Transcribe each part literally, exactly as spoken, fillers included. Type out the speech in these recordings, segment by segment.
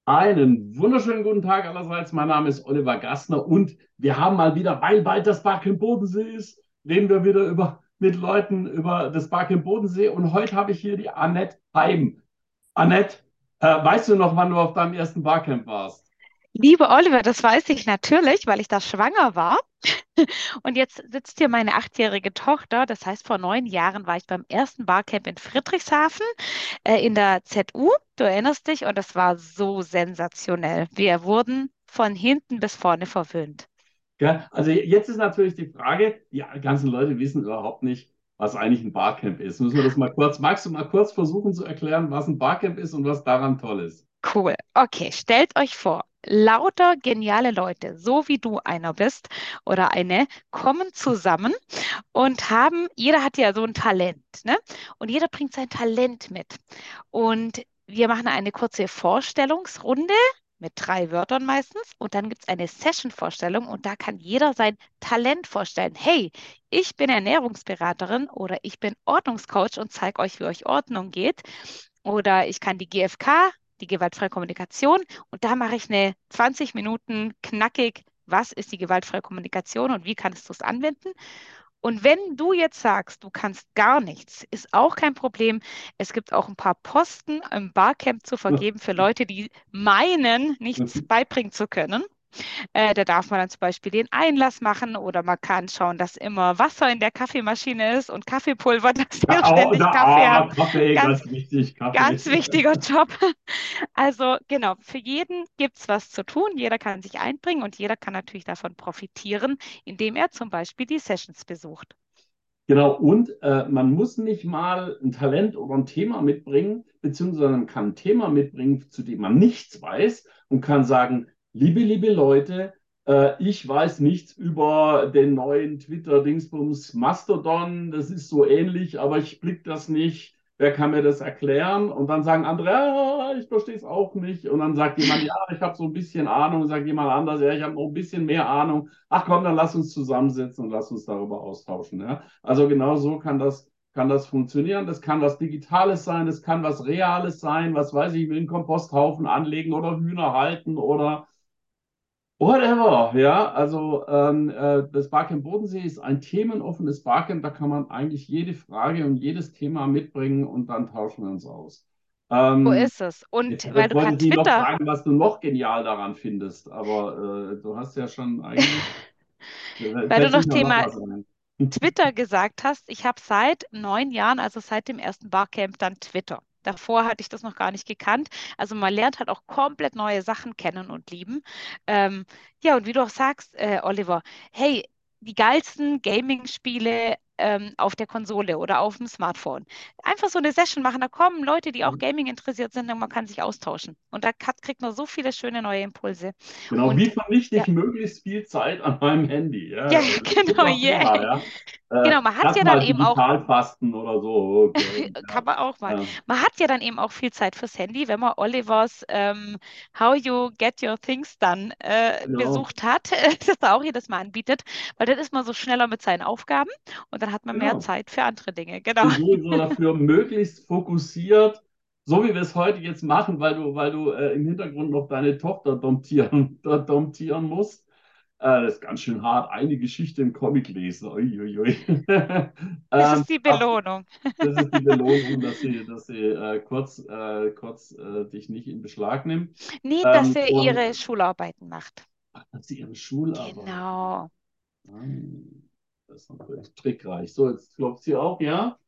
Einen wunderschönen guten Tag allerseits. Mein Name ist Oliver Gastner und wir haben mal wieder, weil bald das Barcamp Bodensee ist, reden wir wieder über, mit Leuten über das Barcamp Bodensee. Und heute habe ich hier die Annette Heim. Annette, äh, weißt du noch, wann du auf deinem ersten Barcamp warst? Liebe Oliver, das weiß ich natürlich, weil ich da schwanger war. Und jetzt sitzt hier meine achtjährige Tochter. Das heißt, vor neun Jahren war ich beim ersten Barcamp in Friedrichshafen, äh, in der Z U. Du erinnerst dich, und das war so sensationell. Wir wurden von hinten bis vorne verwöhnt. Ja, also jetzt ist natürlich die Frage, die ganzen Leute wissen überhaupt nicht, was eigentlich ein Barcamp ist. Müssen wir das mal kurz, magst du mal kurz versuchen zu erklären, was ein Barcamp ist und was daran toll ist? Cool. Okay, stellt euch vor, lauter geniale Leute, so wie du einer bist oder eine, kommen zusammen und haben, jeder hat ja so ein Talent, ne? Und jeder bringt sein Talent mit. Und wir machen eine kurze Vorstellungsrunde mit drei Wörtern meistens. Und dann gibt es eine Session-Vorstellung und da kann jeder sein Talent vorstellen. Hey, ich bin Ernährungsberaterin oder ich bin Ordnungscoach und zeige euch, wie euch Ordnung geht. Oder ich kann die G F K, die gewaltfreie Kommunikation. Und da mache ich eine zwanzig Minuten knackig. Was ist die gewaltfreie Kommunikation und wie kannst du es anwenden? Und wenn du jetzt sagst, du kannst gar nichts, ist auch kein Problem. Es gibt auch ein paar Posten im Barcamp zu vergeben für Leute, die meinen, nichts beibringen zu können. Äh, da darf man dann zum Beispiel den Einlass machen oder man kann schauen, dass immer Wasser in der Kaffeemaschine ist und Kaffeepulver, dass Da, wir oh, ständig da, Kaffee haben. ah, Kaffee, Ganz, ganz wichtig, Kaffee. ganz wichtiger Job. Also genau, für jeden gibt es was zu tun. Jeder kann sich einbringen und jeder kann natürlich davon profitieren, indem er zum Beispiel die Sessions besucht. Genau, und äh, man muss nicht mal ein Talent oder ein Thema mitbringen, beziehungsweise man kann ein Thema mitbringen, zu dem man nichts weiß und kann sagen, liebe, liebe Leute, äh, ich weiß nichts über den neuen Twitter-Dingsbums Mastodon, das ist so ähnlich, aber ich blick das nicht. Wer kann mir das erklären? Und dann sagen andere, ja, ich verstehe es auch nicht. Und dann sagt jemand, ja, ich habe so ein bisschen Ahnung. Sagt jemand anders, ja, ich habe noch ein bisschen mehr Ahnung. Ach komm, dann lass uns zusammensetzen und lass uns darüber austauschen. Ja? Also genau so kann das, kann das funktionieren. Das kann was Digitales sein, das kann was Reales sein, was weiß ich, ich will einen Komposthaufen anlegen oder Hühner halten oder whatever. Ja, also ähm, äh, das Barcamp Bodensee ist ein themenoffenes Barcamp, da kann man eigentlich jede Frage und jedes Thema mitbringen und dann tauschen wir uns aus. So Ähm, ist es. Und Jetzt weil du wollte gerade ich dich noch Twitter, fragen, was du noch genial daran findest, aber äh, du hast ja schon eigentlich, weil du fällt noch sicher noch Thema was ein. Twitter gesagt hast, ich habe seit neun Jahren, also seit dem ersten Barcamp, dann Twitter. Davor hatte ich das noch gar nicht gekannt. Also man lernt halt auch komplett neue Sachen kennen und lieben. Ähm, ja, und wie du auch sagst, äh, Oliver, hey, die geilsten Gaming-Spiele ähm, auf der Konsole oder auf dem Smartphone. Einfach so eine Session machen, da kommen Leute, die auch Gaming interessiert sind und man kann sich austauschen. Und da hat, kriegt man so viele schöne neue Impulse. Genau, wie Und vernichte ja, ich möglichst viel Zeit an meinem Handy? ja, Ja, genau, super Thema, yay. ja. Äh, Genau, man hat lass ja dann mal eben auch Digitalfasten oder so. Okay, kann ja, man auch mal. ja, Man hat ja dann eben auch viel Zeit fürs Handy, wenn man Olivers ähm, How You Get Your Things Done äh, genau, besucht hat, das er auch jedes Mal anbietet, weil dann ist man so schneller mit seinen Aufgaben und dann hat man mehr genau. Zeit für andere Dinge. Ich Genau. bin sowieso dafür, möglichst fokussiert, so wie wir es heute jetzt machen, weil du, weil du äh, im Hintergrund noch deine Tochter domptieren, domptieren musst. Äh, das ist ganz schön hart. Eine Geschichte im Comic lesen. Uiuiui. Das ähm, ist die ab- Belohnung. Das ist die Belohnung, dass sie, dass sie äh, kurz, äh, kurz äh, dich nicht in Beschlag nimmt. Nee, dass Ähm, er und ihre Schularbeiten macht. hat sie ihre Schularbeit. Genau. Ah, das ist natürlich trickreich. So, jetzt klopft sie auch, ja?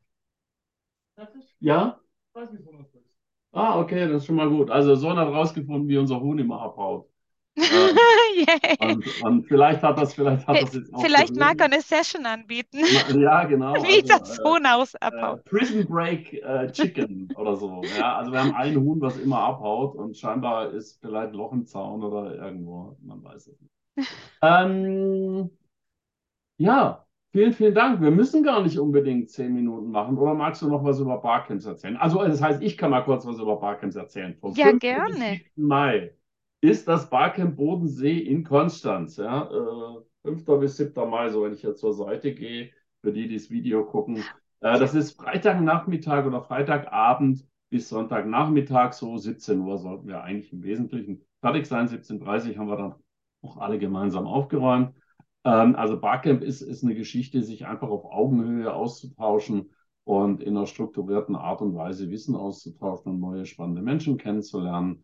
Ja? Ah, okay, das ist schon mal gut. Also Sohn hat rausgefunden, wie unser Huhn immer abhaut. Ähm, Yay. und, und vielleicht hat das, vielleicht hat V- das jetzt auch Vielleicht mag er gehört. eine Session anbieten, Ma- Ja, genau. wie Also das äh, Huhn aus äh, abhaut. Prison Break äh, Chicken oder so. Ja, also wir haben ein Huhn, was immer abhaut und scheinbar ist vielleicht Loch im Zaun oder irgendwo. Man weiß es nicht. Ähm, ja, vielen, vielen Dank. Wir müssen gar nicht unbedingt zehn Minuten machen. Oder magst du noch was über Barcamps erzählen? Also, das heißt, ich kann mal kurz was über Barcamps erzählen. Vom Ja, fünften bis gerne. siebten Mai ist das Barcamp Bodensee in Konstanz. Ja, äh, fünften bis siebten Mai, so wenn ich jetzt zur Seite gehe, für die, die das Video gucken. Äh, das ist Freitagnachmittag oder Freitagabend. bis Sonntagnachmittag, so siebzehn Uhr sollten wir eigentlich im Wesentlichen fertig sein. siebzehn Uhr dreißig haben wir dann auch alle gemeinsam aufgeräumt. Ähm, also Barcamp ist, ist eine Geschichte, sich einfach auf Augenhöhe auszutauschen und in einer strukturierten Art und Weise Wissen auszutauschen und neue spannende Menschen kennenzulernen.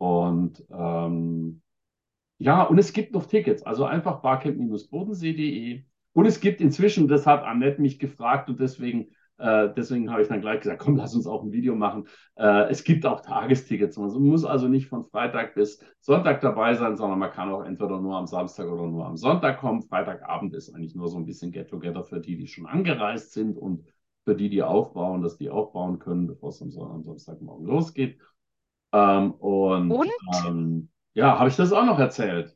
Und ähm, ja, und es gibt noch Tickets, also einfach barcamp-bodensee punkt de. Und es gibt inzwischen, das hat Annette mich gefragt und deswegen, äh, deswegen habe ich dann gleich gesagt, komm, lass uns auch ein Video machen. Äh, es gibt auch Tagestickets. Man muss also nicht von Freitag bis Sonntag dabei sein, sondern man kann auch entweder nur am Samstag oder nur am Sonntag kommen. Freitagabend ist eigentlich nur so ein bisschen Get-Together für die, die schon angereist sind und für die, die aufbauen, dass die aufbauen können, bevor es am, am Samstagmorgen losgeht. Ähm, und Und ähm, ja, habe ich das auch noch erzählt?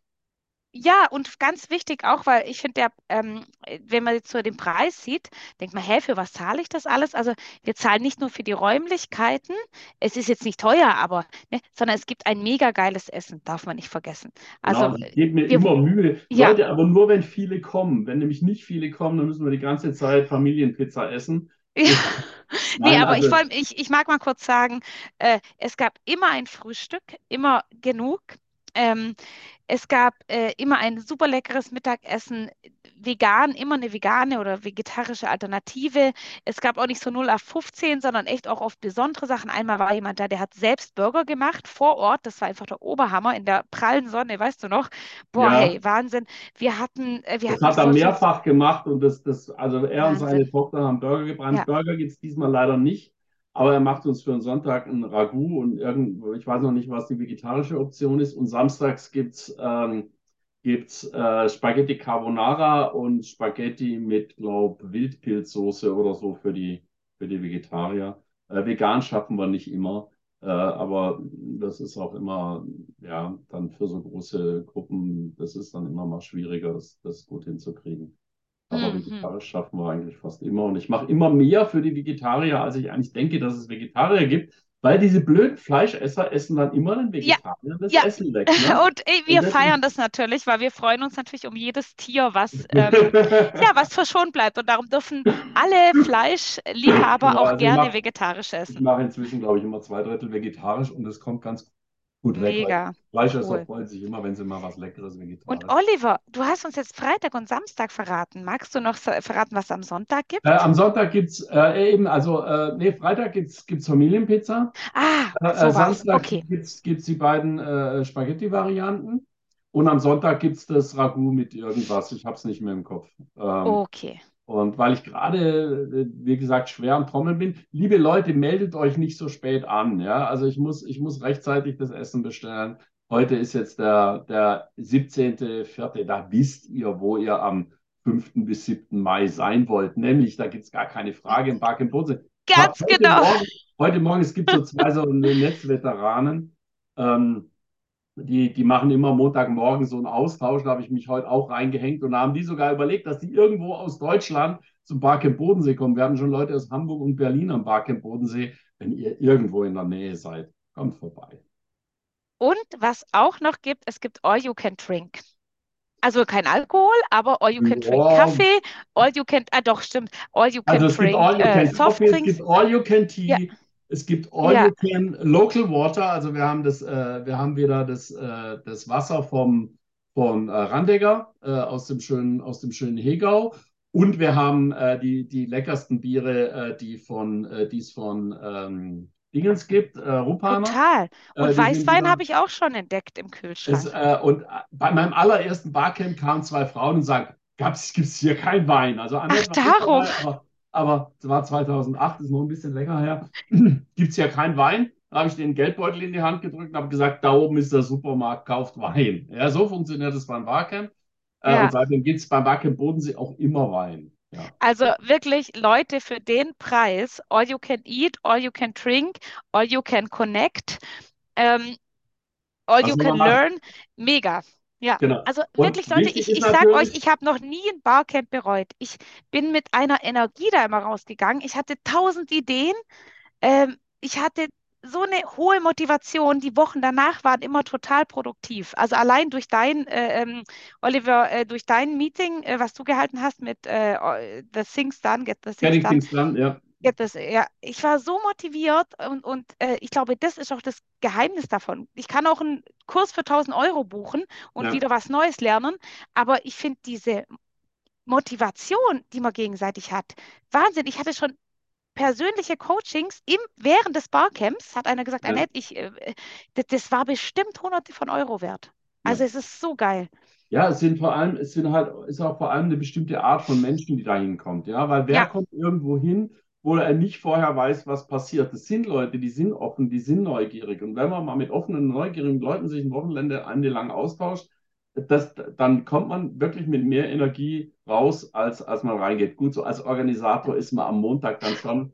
ja, und ganz wichtig auch, weil ich finde, der, ähm, wenn man jetzt so den Preis sieht, denkt man, hä, für was zahle ich das alles? Also wir zahlen nicht nur für die Räumlichkeiten, es ist jetzt nicht teuer, aber, ne, sondern es gibt ein mega geiles Essen, darf man nicht vergessen. Genau, Also und ich gebe mir wir, immer Mühe. ja, Leute, aber nur wenn viele kommen. Wenn nämlich nicht viele kommen, dann müssen wir die ganze Zeit Familienpizza essen. ja. Das, Nee, nein, aber ich, also wollt- ich, ich mag mal kurz sagen, äh, es gab immer ein Frühstück, immer genug. Ähm, Es gab äh, immer ein super leckeres Mittagessen, vegan, immer eine vegane oder vegetarische Alternative. Es gab auch nicht so null auf fünfzehn, sondern echt auch oft besondere Sachen. Einmal war jemand da, der hat selbst Burger gemacht vor Ort. Das war einfach der Oberhammer in der prallen Sonne, weißt du noch? Boah, ja, hey, Wahnsinn. Wir hatten, äh, wir das hatten hat er solchen mehrfach gemacht und das, das, also er und seine Wahnsinn. Tochter haben Burger gebrannt. Ja. Burger gibt es diesmal leider nicht, aber er macht uns für einen Sonntag ein Ragout und irgendwo, ich weiß noch nicht, was die vegetarische Option ist. Und samstags gibt es ähm, gibt's, äh, Spaghetti Carbonara und Spaghetti mit, glaube Wildpilzsoße oder so für die, für die Vegetarier. Äh, vegan schaffen wir nicht immer. Äh, aber das ist auch immer, ja, dann für so große Gruppen, das ist dann immer mal schwieriger, das, das gut hinzukriegen. Aber Mhm. vegetarisch schaffen wir eigentlich fast immer. Und ich mache immer mehr für die Vegetarier, als ich eigentlich denke, dass es Vegetarier gibt, weil diese blöden Fleischesser essen dann immer den Ja, Vegetariern das ja. Essen weg, ne? Und äh, Und wir das ist feiern das natürlich, weil wir freuen uns natürlich um jedes Tier, was, ähm, ja, was verschont bleibt. Und darum dürfen alle Fleischliebhaber genau, auch also ich gerne mache vegetarisch ich essen. mache inzwischen, glaube ich, immer zwei Drittel vegetarisch und das kommt ganz gut weg, weil Mega Fleischesser cool. freuen sich immer, wenn sie mal was Leckeres Und vegetarisch. Oliver, du hast uns jetzt Freitag und Samstag verraten. Magst du noch sa- verraten, was am Sonntag Äh, gibt? am Sonntag gibt es äh, eben, also äh, nee, Freitag gibt es gibt's Familienpizza. Ah, Äh, äh, so war's. Samstag Okay, gibt es die beiden äh, Spaghetti-Varianten. Und am Sonntag gibt es das Ragout mit irgendwas. Ich habe es nicht mehr im Kopf. Ähm, okay. und weil ich gerade, äh, wie gesagt, schwer am Trommeln bin, liebe Leute, meldet euch nicht so spät an. Ja? Also ich muss, ich muss rechtzeitig das Essen bestellen. Heute ist jetzt der, der siebzehnte vierte. Da wisst ihr, wo ihr am fünften bis siebten Mai sein wollt. Nämlich, da gibt es gar keine Frage im Park in Bozen. Ich habe Ganz heute genau. Morgen, heute Morgen, es gibt so zwei so Netzveteranen. Ähm, die, die machen immer Montagmorgen so einen Austausch, da habe ich mich heute auch reingehängt und da haben die sogar überlegt, dass die irgendwo aus Deutschland zum Barcamp Bodensee kommen. Wir hatten schon Leute aus Hamburg und Berlin am Barcamp Bodensee. Wenn ihr irgendwo in der Nähe seid, kommt vorbei. Und was auch noch gibt, es gibt All You Can Drink. Also kein Alkohol, aber all you can drink Ja, Kaffee, all you can, ah doch, stimmt, all you also can es gibt drink All You äh, Can Coffee, es Softdrinks. gibt All You Can Ja, Tea, es gibt All ja, You Can Local Water. Also wir haben das, äh, wir haben wieder das, äh, das Wasser vom, vom äh, Randegger äh, aus dem schönen, aus dem schönen Hegau. Und wir haben äh, die, die leckersten Biere, äh, die von, äh, die es von ähm, Dingens gibt, äh, Rupaner. total. Äh, Und die sind Weißwein wieder. habe ich auch schon entdeckt im Es, Kühlschrank. äh, und bei meinem allerersten Barcamp kamen zwei Frauen und sagten, gibt es hier kein Wein? Also Ach, Annette war mit darum. dabei, aber, aber es war zweitausendacht, ist noch ein bisschen länger her. Gibt es hier kein Wein? Da habe ich den Geldbeutel in die Hand gedrückt und habe gesagt, da oben ist der Supermarkt, kauft Wein. Ja, so funktioniert es beim Barcamp. Äh, und Ja, seitdem gibt es beim Barcamp Bodensee auch immer Wein. Ja. also wirklich Leute für den Preis, all you can eat, all you can drink, all you can connect, ähm, all you Also can man macht, learn, mega. Ja, genau. also Und wirklich Leute, wichtig ich, ist ich sag euch, natürlich, ich habe noch nie ein Barcamp bereut. Ich bin mit einer Energie da immer rausgegangen. Ich hatte tausend Ideen. Ähm, ich hatte so eine hohe Motivation. Die Wochen danach waren immer total produktiv. Also allein durch dein, äh, ähm, Oliver, äh, durch dein Meeting, äh, was du gehalten hast mit äh, The Things Done, Get the Things Getting Done, Things Done, ja. Ja, das, ja, ich war so motiviert und, und äh, ich glaube, das ist auch das Geheimnis davon. Ich kann auch einen Kurs für tausend Euro buchen und Ja, wieder was Neues lernen, aber ich finde diese Motivation, die man gegenseitig hat, Wahnsinn. Ich hatte schon persönliche Coachings im, während des Barcamps, hat einer gesagt, ja, Annette, ich, äh, äh, das, das war bestimmt hunderte von Euro wert. Also ja. es ist so geil. Ja, es sind vor allem, es sind halt, ist auch vor allem eine bestimmte Art von Menschen, die da hinkommt, ja, weil wer Ja, kommt irgendwo hin, wo er nicht vorher weiß, was passiert? Das sind Leute, die sind offen, die sind neugierig. Und wenn man mal mit offenen, neugierigen Leuten sich ein Wochenende eine lang austauscht, das, dann kommt man wirklich mit mehr Energie raus, als, als man reingeht. Gut, so als Organisator ist man am Montag dann schon.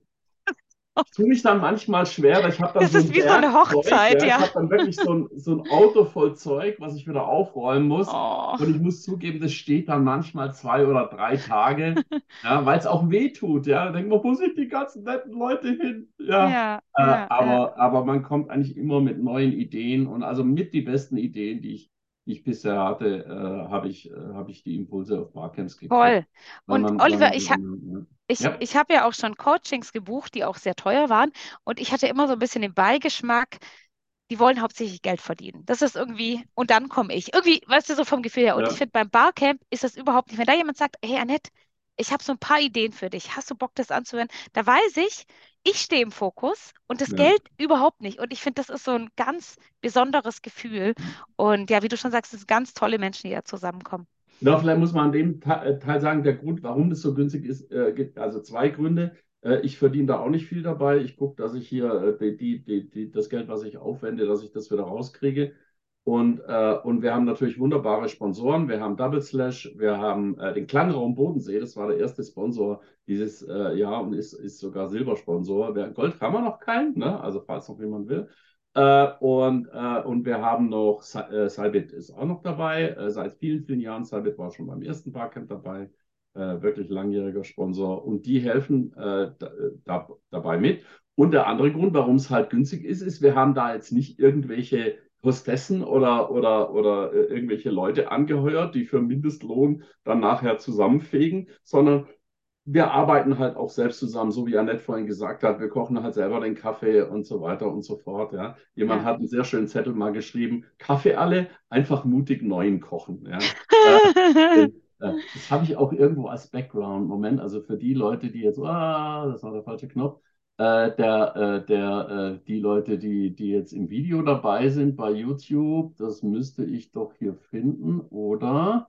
Ich tue mich dann manchmal schwer, ich habe dann das so ist ein wie so eine Berg Zeug, Hochzeit, ja, ich ja. habe dann wirklich so ein, so ein Auto voll Zeug, was ich wieder aufräumen muss. Oh, Und ich muss zugeben, das steht dann manchmal zwei oder drei Tage, ja, weil es auch weh tut, ja. Da denkt man, wo sind die ganzen netten Leute hin? Ja, ja, äh, ja, ja. aber, aber man kommt eigentlich immer mit neuen Ideen und also mit die besten Ideen, die ich, die ich bisher hatte, äh, habe ich, äh, habe ich die Impulse auf Barcamps gekriegt. Toll. Weil Und man, weil Oliver, man ich, ha eben, ich, ja, ich habe ja auch schon Coachings gebucht, die auch sehr teuer waren. Und ich hatte immer so ein bisschen den Beigeschmack, die wollen hauptsächlich Geld verdienen. Das ist irgendwie, und dann komme ich. Irgendwie, weißt du, so vom Gefühl her. Und ich ja, finde, beim Barcamp ist das überhaupt nicht. Wenn da jemand sagt, hey Annette, ich habe so ein paar Ideen für dich, hast du Bock, das anzuhören? Da weiß ich, ich stehe im Fokus und das ja. Geld überhaupt nicht. Und ich finde, das ist so ein ganz besonderes Gefühl. Und ja, wie du schon sagst, es sind ganz tolle Menschen, die da zusammenkommen. Genau, vielleicht muss man an dem Ta- äh, Teil sagen, der Grund, warum das so günstig ist, äh, gibt also zwei Gründe. Äh, ich verdiene da auch nicht viel dabei. Ich gucke, dass ich hier äh, die, die, die, das Geld, was ich aufwende, dass ich das wieder rauskriege. Und, äh, und wir haben natürlich wunderbare Sponsoren. Wir haben Double Slash, wir haben äh, den Klangraum Bodensee. Das war der erste Sponsor dieses äh, Jahr und ist, ist sogar Silbersponsor. Wer- Gold haben wir noch keinen, ne? Also falls noch jemand will. Äh, und, äh, und wir haben noch, äh, Cybit ist auch noch dabei, äh, seit vielen, vielen Jahren. Cybit war schon beim ersten Barcamp dabei, äh, wirklich langjähriger Sponsor. Und die helfen äh, da, da, dabei mit. Und der andere Grund, warum es halt günstig ist, ist, wir haben da jetzt nicht irgendwelche Hostessen oder, oder, oder äh, irgendwelche Leute angeheuert, die für Mindestlohn dann nachher zusammenfegen, sondern wir arbeiten halt auch selbst zusammen, so wie Annette vorhin gesagt hat. Wir kochen halt selber den Kaffee und so weiter und so fort. Ja. Jemand Ja. hat einen sehr schönen Zettel mal geschrieben: Kaffee alle, einfach mutig neuen kochen. Ja. Äh, äh, Das habe ich auch irgendwo als Background. Moment, also für die Leute, die jetzt, ah, das war der falsche Knopf, äh, der, äh, der, äh, die Leute, die, die jetzt im Video dabei sind bei YouTube, das müsste ich doch hier finden, oder?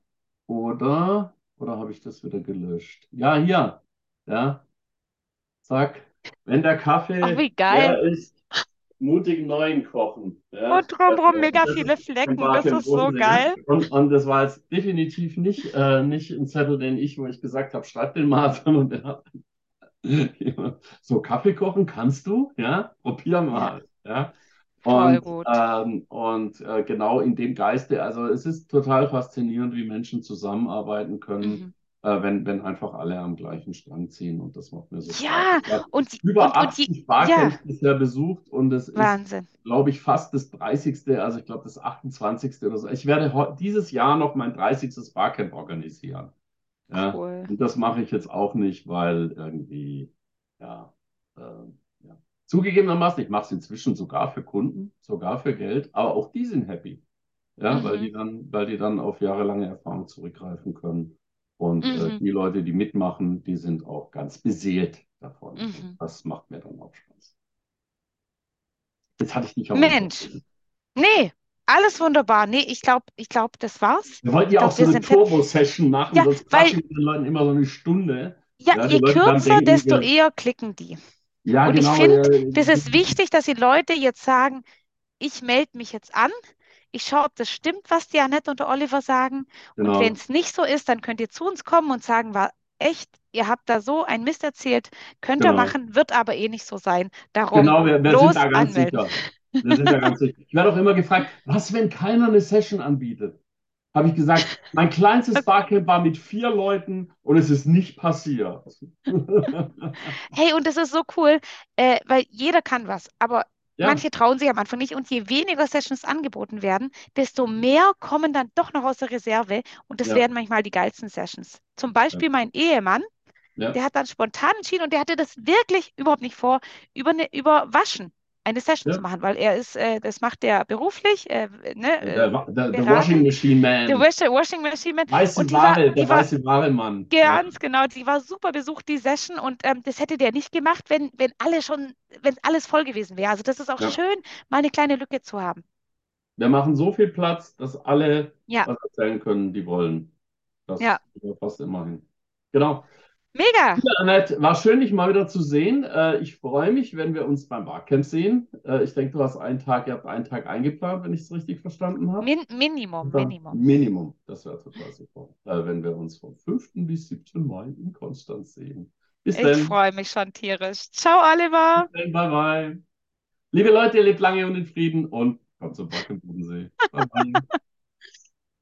Oder? Oder habe ich das wieder gelöscht? Ja, hier. Ja, zack. Wenn der Ach, Kaffee wie geil. leer ist, mutig neuen kochen. Ja, Und drumherum mega das viele ist im Flecken. Bad Das im ist so Bodensee. Ja. geil. Und, und das war jetzt definitiv nicht, äh, nicht ein Zettel, den ich, wo ich gesagt habe, schreib den mal, sondern der hat jemand, so Kaffee kochen kannst du? Ja, probier Ja, mal. Ja. voll Und, gut. ähm, und äh, genau in dem Geiste, also es ist total faszinierend, wie Menschen zusammenarbeiten können, Mhm. äh, wenn, wenn einfach alle am gleichen Strang ziehen. Und das macht mir so Spaß. Ja, Ich habe und, die- über und, und die, achtzig ja, Barcamps bisher besucht und es ist, Wahnsinn. glaube ich, fast das dreißigste., also ich glaube das achtundzwanzigste oder so. Ich werde heu- dieses Jahr noch mein dreißigstes Barcamp organisieren. Ja, Cool. und das mache ich jetzt auch nicht, weil irgendwie, ja, äh, ja. Zugegebenermaßen, ich mache es inzwischen sogar für Kunden, sogar für Geld, aber auch die sind happy, ja, weil Mhm. die dann, weil die dann auf jahrelange Erfahrung zurückgreifen können. Und äh, Mhm. die Leute, die mitmachen, die sind auch ganz beseelt davon. Und Mhm. das macht mir dann auch Spaß. Jetzt hatte ich dich aber Mensch, unterbrochen. nee, alles wunderbar. Nee, ich glaube, ich glaube, das war's. Wir wollten Ich ja auch glaube, so wir eine sind fertig. Turbo-Session machen, Ja, sonst weil, quatschen wir den Leuten immer so eine Stunde. ja, Ja, die je Leute dann kürzer, denken, desto wir, eher klicken die. ja, Und ich genau, finde, ja, das ist wichtig, dass die Leute jetzt sagen, ich melde mich jetzt an. Ich schaue, ob das stimmt, was die Annette und der Oliver sagen. Und wenn genau, es nicht so ist, dann könnt ihr zu uns kommen und sagen, war echt, ihr habt da so ein Mist erzählt, könnt ihr genau. machen, wird aber eh nicht so sein. Darum Genau, wir, wir sind bloß da ganz anmelden. sicher. Wir sind da ganz sicher. Ich werde auch immer gefragt, was, wenn keiner eine Session anbietet? Habe ich gesagt, mein kleinstes Barcamp war mit vier Leuten und es ist nicht passiert. Hey, und das ist so cool, äh, weil jeder kann was, aber Ja, manche trauen sich am Anfang nicht. Und je weniger Sessions angeboten werden, desto mehr kommen dann doch noch aus der Reserve. Und das ja, werden manchmal die geilsten Sessions. Zum ja, Beispiel mein Ehemann. Der ja, hat dann spontan entschieden und der hatte das wirklich überhaupt nicht vor, über, eine, über Waschen eine Session zu ja. machen, weil er ist, äh, das macht er beruflich, äh, ne, Der, äh, Wa- der, der Berater, Washing Machine der Man. Wash Washing Machine Man. Weiße Und die war, Ware, der die war weiße Ware-Mann. Ja, ganz genau, die war super besucht, die Session. Und ähm, das hätte der nicht gemacht, wenn, wenn alle schon, wenn alles voll gewesen wäre. Also das ist auch ja. schön, mal eine kleine Lücke zu haben. Wir machen so viel Platz, dass alle Ja, was erzählen können, die wollen. ja, Das kriegen wir fast immer hin. Genau. mega. Ja, Annette, war schön, dich mal wieder zu sehen. Äh, ich freue mich, wenn wir uns beim Barcamp sehen. Äh, ich denke, du hast einen Tag, ihr habt einen Tag eingeplant, wenn ich es richtig verstanden habe. Min Minimum, Und dann Minimum. Minimum. Das wäre total super. Äh, wenn wir uns vom fünften bis siebten Mai in Konstanz sehen. Bis Ich dann. freue mich schon tierisch. Ciao, Oliver. Bis dann. Bye, bye. Liebe Leute, lebt lange und in Frieden und kommt zum Barcamp Bodensee. Bye, bye.